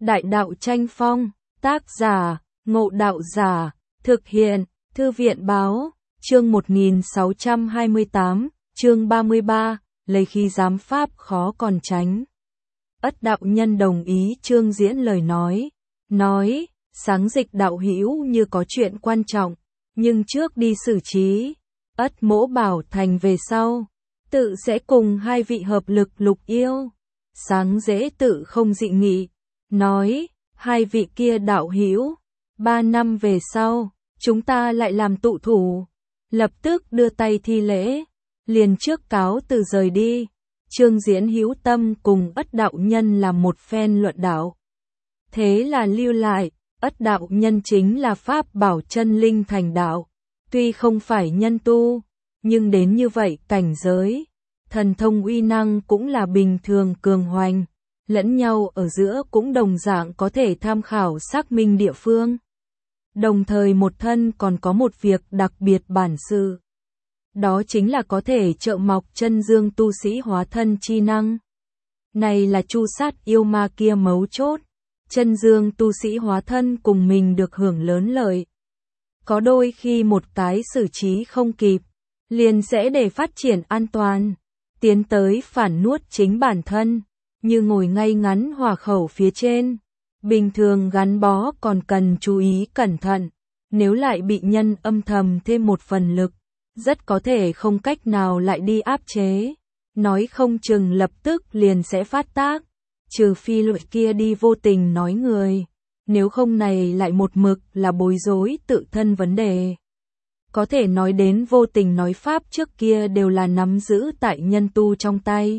Đại đạo tranh phong, tác giả, Ngộ Đạo Giả, thực hiện, Thư viện báo, chương 1628, chương 33, lấy khi giám pháp khó còn tránh. Ất đạo nhân đồng ý Trương Diễn lời nói, sáng dịch đạo hữu như có chuyện quan trọng, nhưng trước đi xử trí, Ất mỗ bảo thành về sau, tự sẽ cùng hai vị hợp lực lục yêu. Sáng dễ tự không dị nghị, nói, hai vị kia đạo hữu, 3 năm về sau, chúng ta lại làm tụ thủ, lập tức đưa tay thi lễ, liền trước cáo từ rời đi. Trương Diễn hữu tâm cùng Ất đạo nhân làm một phen luận đạo. Thế là lưu lại, Ất đạo nhân chính là pháp bảo chân linh thành đạo, tuy không phải nhân tu, nhưng đến như vậy cảnh giới, thần thông uy năng cũng là bình thường cường hoành, lẫn nhau ở giữa cũng đồng dạng có thể tham khảo xác minh địa phương. Đồng thời một thân còn có một việc đặc biệt bản sự. Đó chính là có thể trợ mọc chân dương tu sĩ hóa thân chi năng. Này là chu sát yêu ma kia mấu chốt. Chân dương tu sĩ hóa thân cùng mình được hưởng lớn lợi. Có đôi khi một cái xử trí không kịp, liền sẽ để phát triển an toàn, tiến tới phản nuốt chính bản thân, như ngồi ngay ngắn hỏa khẩu phía trên. Bình thường gắn bó còn cần chú ý cẩn thận, nếu lại bị nhân âm thầm thêm một phần lực, rất có thể không cách nào lại đi áp chế, nói không chừng lập tức liền sẽ phát tác, trừ phi loại kia đi vô tình nói người, nếu không này lại một mực là bối rối tự thân vấn đề. Có thể nói đến vô tình nói pháp trước kia đều là nắm giữ tại nhân tu trong tay.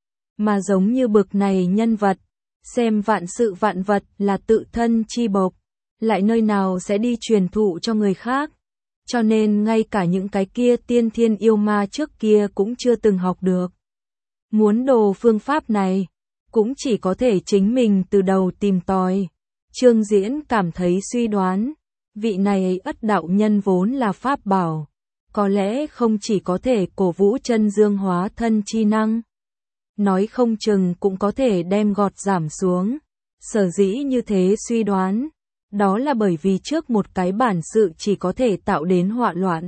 Mà giống như bực này nhân vật, xem vạn sự vạn vật là tự thân chi bộc, lại nơi nào sẽ đi truyền thụ cho người khác. Cho nên ngay cả những cái kia tiên thiên yêu ma trước kia cũng chưa từng học được. Muốn đồ phương pháp này, cũng chỉ có thể chính mình từ đầu tìm tòi. Trương Diễn cảm thấy suy đoán, vị này Ất đạo nhân vốn là pháp bảo, có lẽ không chỉ có thể cổ vũ chân dương hóa thân chi năng, nói không chừng cũng có thể đem gọt giảm xuống. Sở dĩ như thế suy đoán, đó là bởi vì trước một cái bản sự chỉ có thể tạo đến họa loạn.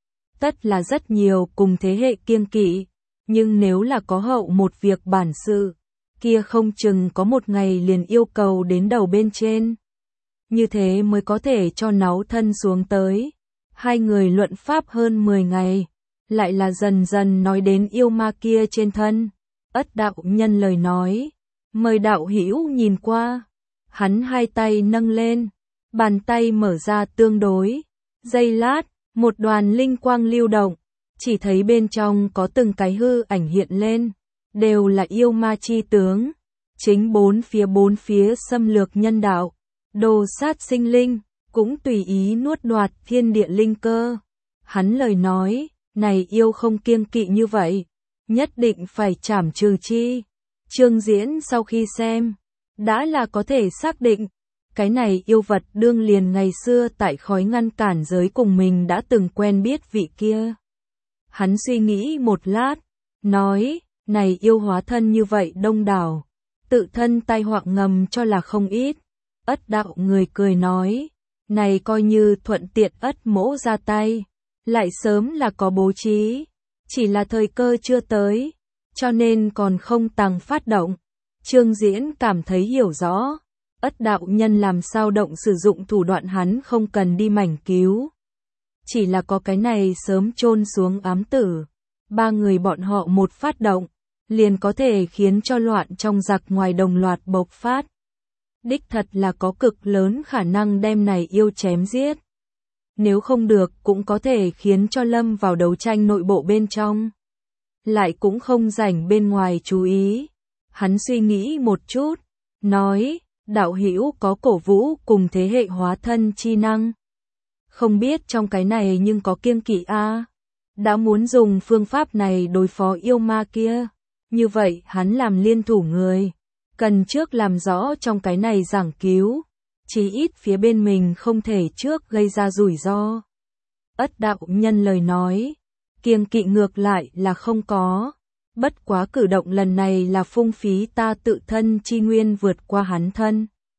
Tất là rất nhiều cùng thế hệ kiêng kỵ, nhưng nếu là có hậu một việc bản sự, kia không chừng có một ngày liền yêu cầu đến đầu bên trên. Như thế mới có thể cho náu thân xuống tới. Hai người luận pháp hơn 10 ngày, lại là dần dần nói đến yêu ma kia trên thân. Ất đạo nhân lời nói, mời đạo hữu nhìn qua. Hắn hai tay nâng lên, bàn tay mở ra tương đối. Giây lát, một đoàn linh quang lưu động, chỉ thấy bên trong có từng cái hư ảnh hiện lên, đều là yêu ma chi tướng. Chính bốn phía xâm lược nhân đạo, đồ sát sinh linh, cũng tùy ý nuốt đoạt thiên địa linh cơ. Hắn lời nói, này yêu không kiêng kỵ như vậy, nhất định phải trảm trừ chi. Trương Diễn sau khi xem, đã là có thể xác định, cái này yêu vật đương liền ngày xưa tại khói ngăn cản giới cùng mình đã từng quen biết vị kia. Hắn suy nghĩ một lát, nói, này yêu hóa thân như vậy đông đảo, tự thân tai họa ngầm cho là không ít. Ất đạo người cười nói, này coi như thuận tiện Ất mỗ ra tay, lại sớm là có bố trí, chỉ là thời cơ chưa tới, cho nên còn không tăng phát động. Trương Diễn cảm thấy hiểu rõ, Ất đạo nhân làm sao động sử dụng thủ đoạn hắn không cần đi mảnh cứu. Chỉ là có cái này sớm chôn xuống ám tử, ba người bọn họ một phát động, liền có thể khiến cho loạn trong giặc ngoài đồng loạt bộc phát. Đích thật là có cực lớn khả năng đem này yêu chém giết. Nếu không được cũng có thể khiến cho lâm vào đấu tranh nội bộ bên trong. Lại cũng không rảnh bên ngoài chú ý. Hắn suy nghĩ một chút, nói, đạo hữu có cổ vũ cùng thế hệ hóa thân chi năng. Không biết trong cái này nhưng có kiêng kỵ a. Đã muốn dùng phương pháp này đối phó yêu ma kia, như vậy hắn làm liên thủ người, cần trước làm rõ trong cái này giảng cứu, chí ít phía bên mình không thể trước gây ra rủi ro. Ất đạo nhân lời nói, kiêng kỵ ngược lại là không có, bất quá cử động lần này là phung phí ta tự thân chi nguyên vượt qua hắn thân.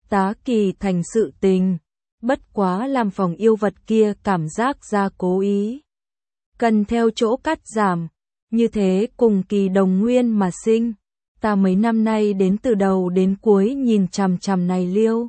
tá kỳ thành sự tình. Bất quá làm phòng yêu vật kia cảm giác ra cố ý. Cần theo chỗ cắt giảm. Như thế cùng kỳ đồng nguyên mà sinh. Ta mấy năm nay đến từ đầu đến cuối nhìn chằm chằm này liêu.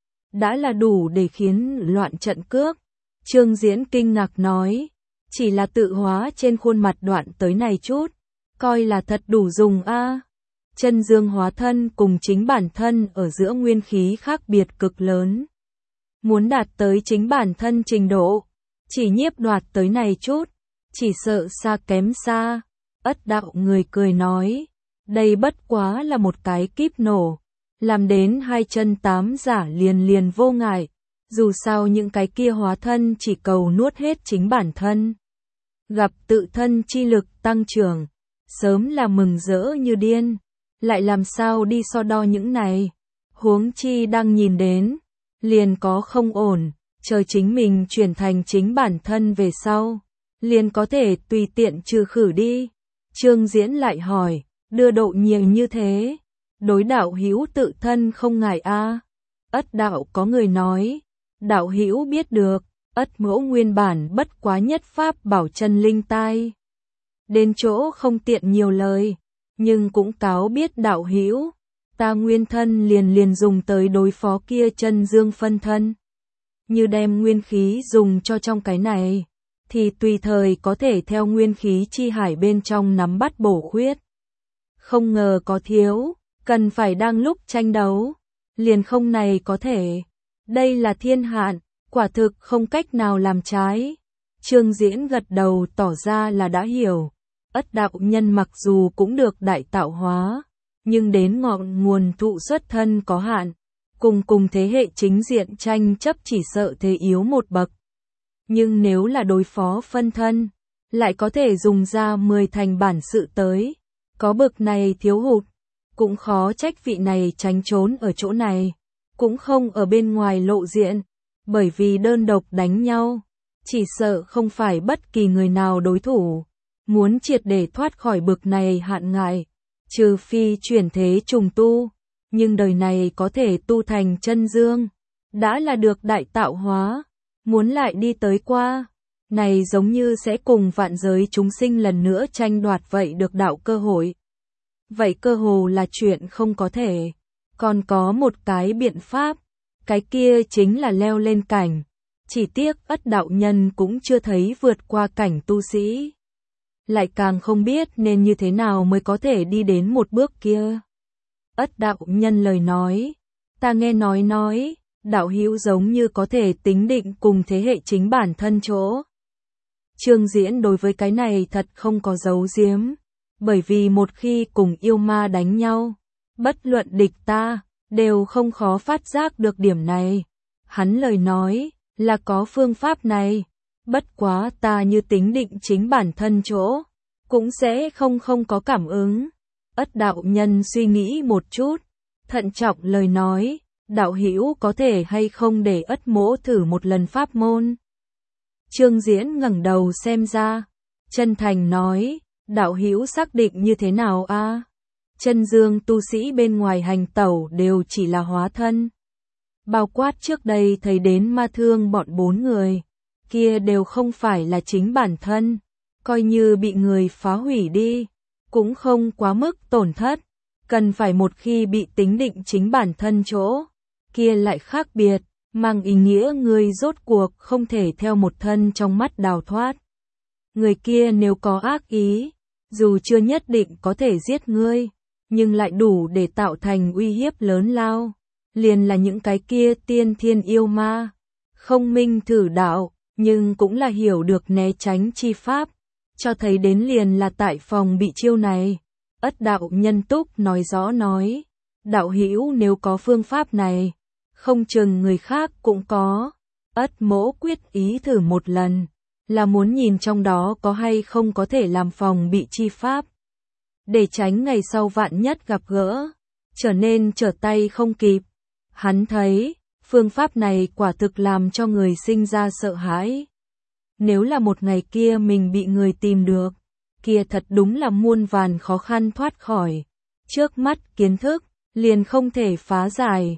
Đã là đủ để khiến loạn trận cước. Trương Diễn kinh ngạc nói. Chỉ là tự hóa trên khuôn mặt đoạn tới này chút. Coi là thật đủ dùng a. Chân dương hóa thân cùng chính bản thân ở giữa nguyên khí khác biệt cực lớn. Muốn đạt tới chính bản thân trình độ. Chỉ nhiếp đoạt tới này chút. Chỉ sợ xa kém xa. Ất đạo người cười nói. Đây bất quá là một cái kíp nổ. Làm đến 2 chân 8 giả liền liền vô ngại. Dù sao những cái kia hóa thân chỉ cầu nuốt hết chính bản thân. Gặp tự thân chi lực tăng trưởng. Sớm là mừng rỡ như điên. Lại làm sao đi so đo những này. Huống chi đang nhìn đến. Liền có không ổn. Chờ chính mình chuyển thành chính bản thân về sau. Liền có thể tùy tiện trừ khử đi. Trương Diễn lại hỏi. Đưa độ nhiều như thế. Đối đạo hữu tự thân không ngại a. Ất đạo có người nói. Đạo hữu biết được. Ất mẫu nguyên bản bất quá nhất pháp bảo chân linh tai. Đến chỗ không tiện nhiều lời. Nhưng cũng cáo biết đạo hữu. Ta nguyên thân liền liền dùng tới đối phó kia chân dương phân thân. Như đem nguyên khí dùng cho trong cái này. Thì tùy thời có thể theo nguyên khí chi hải bên trong nắm bắt bổ khuyết. Không ngờ có thiếu. Cần phải đang lúc tranh đấu. Liền không này có thể. Đây là thiên hạn. Quả thực không cách nào làm trái. Trương Diễn gật đầu tỏ ra là đã hiểu. Ất đạo nhân mặc dù cũng được đại tạo hóa. Nhưng đến ngọn nguồn thụ xuất thân có hạn. Cùng thế hệ chính diện tranh chấp chỉ sợ thế yếu một bậc. Nhưng nếu là đối phó phân thân. Lại có thể dùng ra 10 thành bản sự tới. Có bực này thiếu hụt. Cũng khó trách vị này tránh trốn ở chỗ này. Cũng không ở bên ngoài lộ diện. Bởi vì đơn độc đánh nhau. Chỉ sợ không phải bất kỳ người nào đối thủ. Muốn triệt để thoát khỏi bực này hạn ngại. Trừ phi chuyển thế trùng tu. Nhưng đời này có thể tu thành chân dương. Đã là được đại tạo hóa. Muốn lại đi tới qua. Này giống như sẽ cùng vạn giới chúng sinh lần nữa tranh đoạt vậy được đạo cơ hội. Vậy cơ hồ là chuyện không có thể. Còn có một cái biện pháp. Cái kia chính là leo lên cảnh. Chỉ tiếc Ất đạo nhân cũng chưa thấy vượt qua cảnh tu sĩ. Lại càng không biết nên như thế nào mới có thể đi đến một bước kia. Ất đạo nhân lời nói. Ta nghe nói. Đạo hữu giống như có thể tính định cùng thế hệ chính bản thân chỗ. Trương Diễn đối với cái này thật không có giấu giếm. Bởi vì một khi cùng yêu ma đánh nhau. Bất luận địch ta. Đều không khó phát giác được điểm này. Hắn lời nói là có phương pháp này. Bất quá ta như tính định chính bản thân chỗ. Cũng sẽ không có cảm ứng. Ất đạo nhân suy nghĩ một chút. Thận trọng lời nói. Đạo hữu có thể hay không để Ất mỗ thử một lần pháp môn. Trương Diễn ngẩng đầu xem ra. Chân thành nói. Đạo hữu xác định như thế nào a? Chân dương tu sĩ bên ngoài hành tẩu đều chỉ là hóa thân. Bao quát trước đây thấy đến ma thương bọn 4 người. Kia đều không phải là chính bản thân. Coi như bị người phá hủy đi. Cũng không quá mức tổn thất. Cần phải một khi bị tính định chính bản thân chỗ. Kia lại khác biệt. Mang ý nghĩa người rốt cuộc không thể theo một thân trong mắt đào thoát. Người kia nếu có ác ý. Dù chưa nhất định có thể giết ngươi. Nhưng lại đủ để tạo thành uy hiếp lớn lao. Liền là những cái kia tiên thiên yêu ma. Không minh thử đạo. Nhưng cũng là hiểu được né tránh chi pháp. Cho thấy đến liền là tại phòng bị chiêu này. Ất đạo nhân túc nói rõ nói. Đạo hữu nếu có phương pháp này. Không chừng người khác cũng có. Ất mỗ quyết ý thử một lần. Là muốn nhìn trong đó có hay không có thể làm phòng bị chi pháp. Để tránh ngày sau vạn nhất gặp gỡ. Trở nên trở tay không kịp. Hắn thấy. Phương pháp này quả thực làm cho người sinh ra sợ hãi. Nếu là một ngày kia mình bị người tìm được. Kia thật đúng là muôn vàn khó khăn thoát khỏi. Trước mắt kiến thức. Liền không thể phá giải.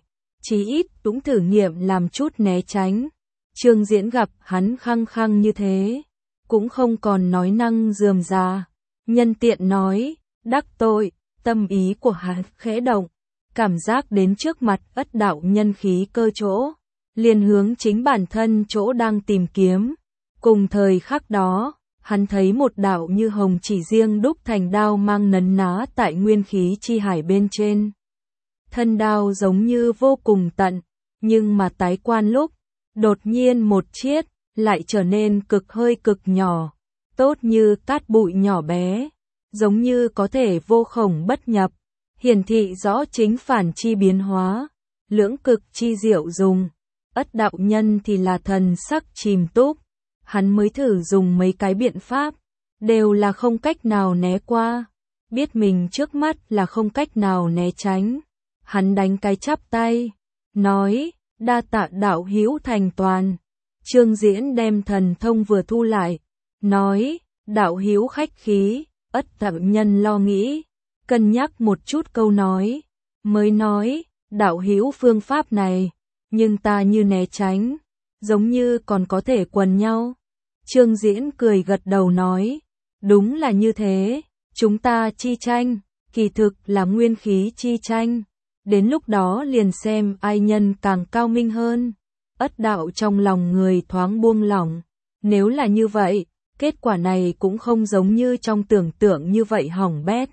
chí ít cũng thử nghiệm làm chút né tránh. Trương Diễn gặp hắn khăng khăng như thế, cũng không còn nói năng rườm rà, nhân tiện nói, đắc tội, tâm ý của hắn khẽ động, cảm giác đến trước mặt Ất đạo nhân khí cơ chỗ, liền hướng chính bản thân chỗ đang tìm kiếm. Cùng thời khắc đó, hắn thấy một đạo như hồng chỉ riêng đúc thành đao mang nấn ná tại nguyên khí chi hải bên trên. Thân đao giống như vô cùng tận, nhưng mà tái quan lúc, đột nhiên một chiết, lại trở nên cực hơi cực nhỏ, tốt như cát bụi nhỏ bé, giống như có thể vô khổng bất nhập, hiển thị rõ chính phản chi biến hóa, lưỡng cực chi diệu dùng. Ất đạo nhân thì là thần sắc chìm túc, hắn mới thử dùng mấy cái biện pháp, đều là không cách nào né qua, biết mình trước mắt là không cách nào né tránh. Hắn đánh cái chắp tay, nói, đa tạ đạo hữu thành toàn. Trương Diễn đem thần thông vừa thu lại, nói, đạo hữu khách khí. Ất đạo nhân lo nghĩ, cân nhắc một chút câu nói, mới nói, đạo hữu phương pháp này, nhưng ta như né tránh, giống như còn có thể quần nhau. Trương Diễn cười gật đầu nói, đúng là như thế, chúng ta chi tranh, kỳ thực là nguyên khí chi tranh, đến lúc đó liền xem ai nhân càng cao minh hơn. Ất đạo trong lòng người thoáng buông lỏng, nếu là như vậy, kết quả này cũng không giống như trong tưởng tượng như vậy hỏng bét.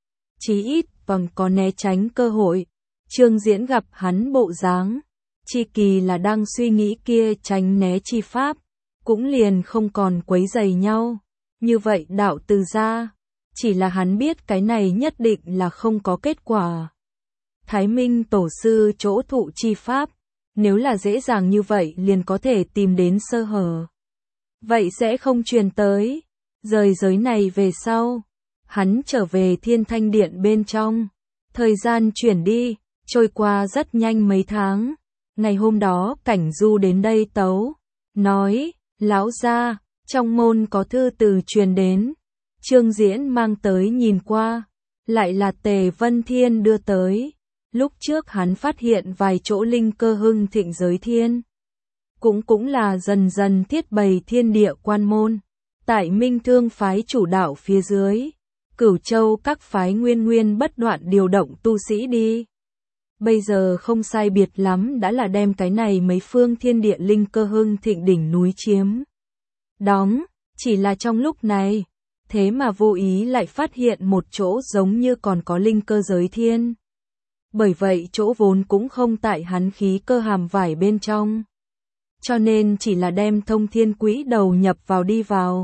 Chí ít còn có né tránh cơ hội. Trương Diễn gặp hắn bộ dáng, chi kỳ là đang suy nghĩ kia tránh né chi pháp, cũng liền không còn quấy rầy nhau. Như vậy đạo từ ra, chỉ là hắn biết cái này nhất định là không có kết quả. Thái Minh tổ sư chỗ thụ chi pháp, nếu là dễ dàng như vậy liền có thể tìm đến sơ hở, vậy sẽ không truyền tới. Rời giới này về sau, hắn trở về Thiên Thanh Điện bên trong, thời gian chuyển đi, trôi qua rất nhanh mấy tháng. Ngày hôm đó Cảnh Du đến đây tấu, nói, lão gia, trong môn có thư từ truyền đến. Trương Diễn mang tới nhìn qua, lại là Tề Vân Thiên đưa tới. Lúc trước hắn phát hiện vài chỗ linh cơ hưng thịnh giới thiên, cũng là dần dần thiết bày thiên địa quan môn. Tại Minh Thương phái chủ đạo phía dưới, Cửu Châu các phái nguyên bất đoạn điều động tu sĩ đi. Bây giờ không sai biệt lắm đã là đem cái này mấy phương thiên địa linh cơ hưng thịnh đỉnh núi chiếm đóng, chỉ là trong lúc này, thế mà vô ý lại phát hiện một chỗ giống như còn có linh cơ giới thiên. Bởi vậy chỗ vốn cũng không tại hắn khí cơ hàm vải bên trong, cho nên chỉ là đem thông thiên quỹ đầu nhập vào đi vào,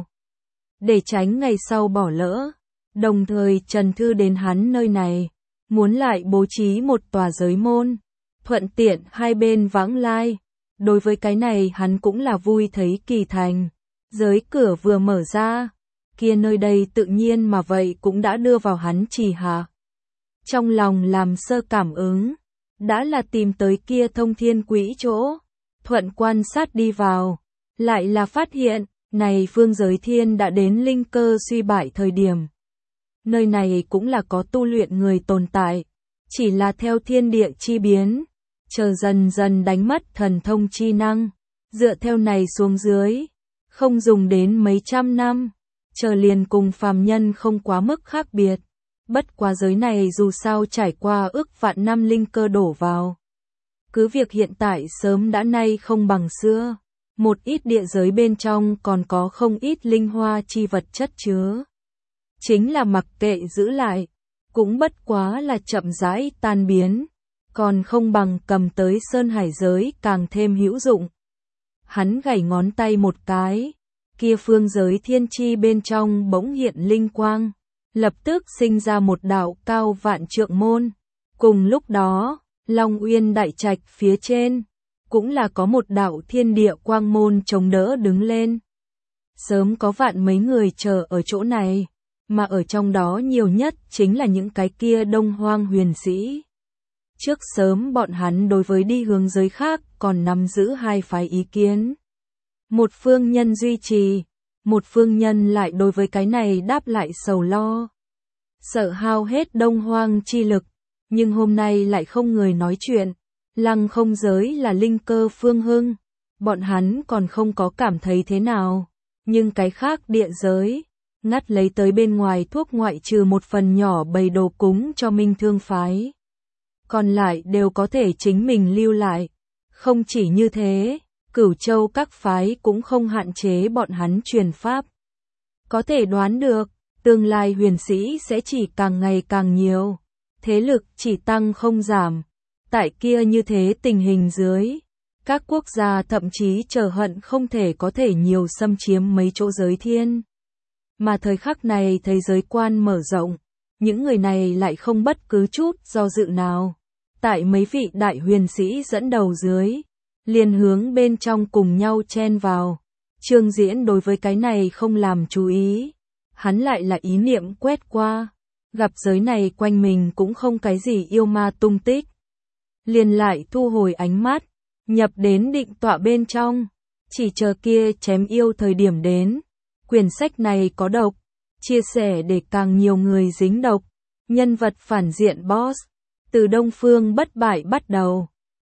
để tránh ngày sau bỏ lỡ. Đồng thời Trần Thư đến hắn nơi này, muốn lại bố trí một tòa giới môn, thuận tiện hai bên vãng lai. Đối với cái này hắn cũng là vui thấy kỳ thành. Giới cửa vừa mở ra, kia nơi đây tự nhiên mà vậy cũng đã đưa vào hắn trì hạ. Trong lòng làm sơ cảm ứng, đã là tìm tới kia thông thiên quỹ chỗ, thuận quan sát đi vào, lại là phát hiện, này phương giới thiên đã đến linh cơ suy bại thời điểm. Nơi này cũng là có tu luyện người tồn tại, chỉ là theo thiên địa chi biến, chờ dần dần đánh mất thần thông chi năng, dựa theo này xuống dưới, không dùng đến mấy trăm năm, chờ liền cùng phàm nhân không quá mức khác biệt. Bất quá giới này dù sao trải qua ước vạn năm linh cơ đổ vào. Cứ việc hiện tại sớm đã nay không bằng xưa, một ít địa giới bên trong còn có không ít linh hoa chi vật chất chứa. Chính là mặc kệ giữ lại, cũng bất quá là chậm rãi tan biến, còn không bằng cầm tới sơn hải giới càng thêm hữu dụng. Hắn gảy ngón tay một cái, kia phương giới thiên chi bên trong bỗng hiện linh quang, lập tức sinh ra một đạo cao vạn trượng môn. Cùng lúc đó, Long Uyên đại trạch phía trên, cũng là có một đạo thiên địa quang môn chống đỡ đứng lên. Sớm có vạn mấy người chờ ở chỗ này, mà ở trong đó nhiều nhất chính là những cái kia Đông Hoang huyền sĩ. Trước sớm bọn hắn đối với đi hướng giới khác còn nắm giữ hai phái ý kiến. Một phương nhân duy trì, một phương nhân lại đối với cái này đáp lại sầu lo. Sợ hao hết Đông Hoang chi lực, nhưng hôm nay lại không người nói chuyện, Lăng không giới là linh cơ phương hưng, bọn hắn còn không có cảm thấy thế nào, nhưng cái khác địa giới, ngắt lấy tới bên ngoài thuốc ngoại trừ một phần nhỏ bày đồ cúng cho Minh Thương phái. Còn lại đều có thể chính mình lưu lại. Không chỉ như thế, Cửu Châu các phái cũng không hạn chế bọn hắn truyền pháp. Có thể đoán được, tương lai huyền sĩ sẽ chỉ càng ngày càng nhiều, thế lực chỉ tăng không giảm. Tại kia như thế tình hình dưới, các quốc gia thậm chí chờ hận không thể có thể nhiều xâm chiếm mấy chỗ giới thiên. Mà thời khắc này thấy giới quan mở rộng, những người này lại không bất cứ chút do dự nào. Tại mấy vị đại huyền sĩ dẫn đầu dưới, liền hướng bên trong cùng nhau chen vào. Trương Diễn đối với cái này không làm chú ý, hắn lại là ý niệm quét qua, gặp giới này quanh mình cũng không cái gì yêu ma tung tích. Liền lại thu hồi ánh mắt, nhập đến định tọa bên trong, chỉ chờ kia chém yêu thời điểm đến. Quyển sách này có độc, chia sẻ để càng nhiều người dính độc. Nhân vật phản diện boss, từ Đông Phương bất bại bắt đầu.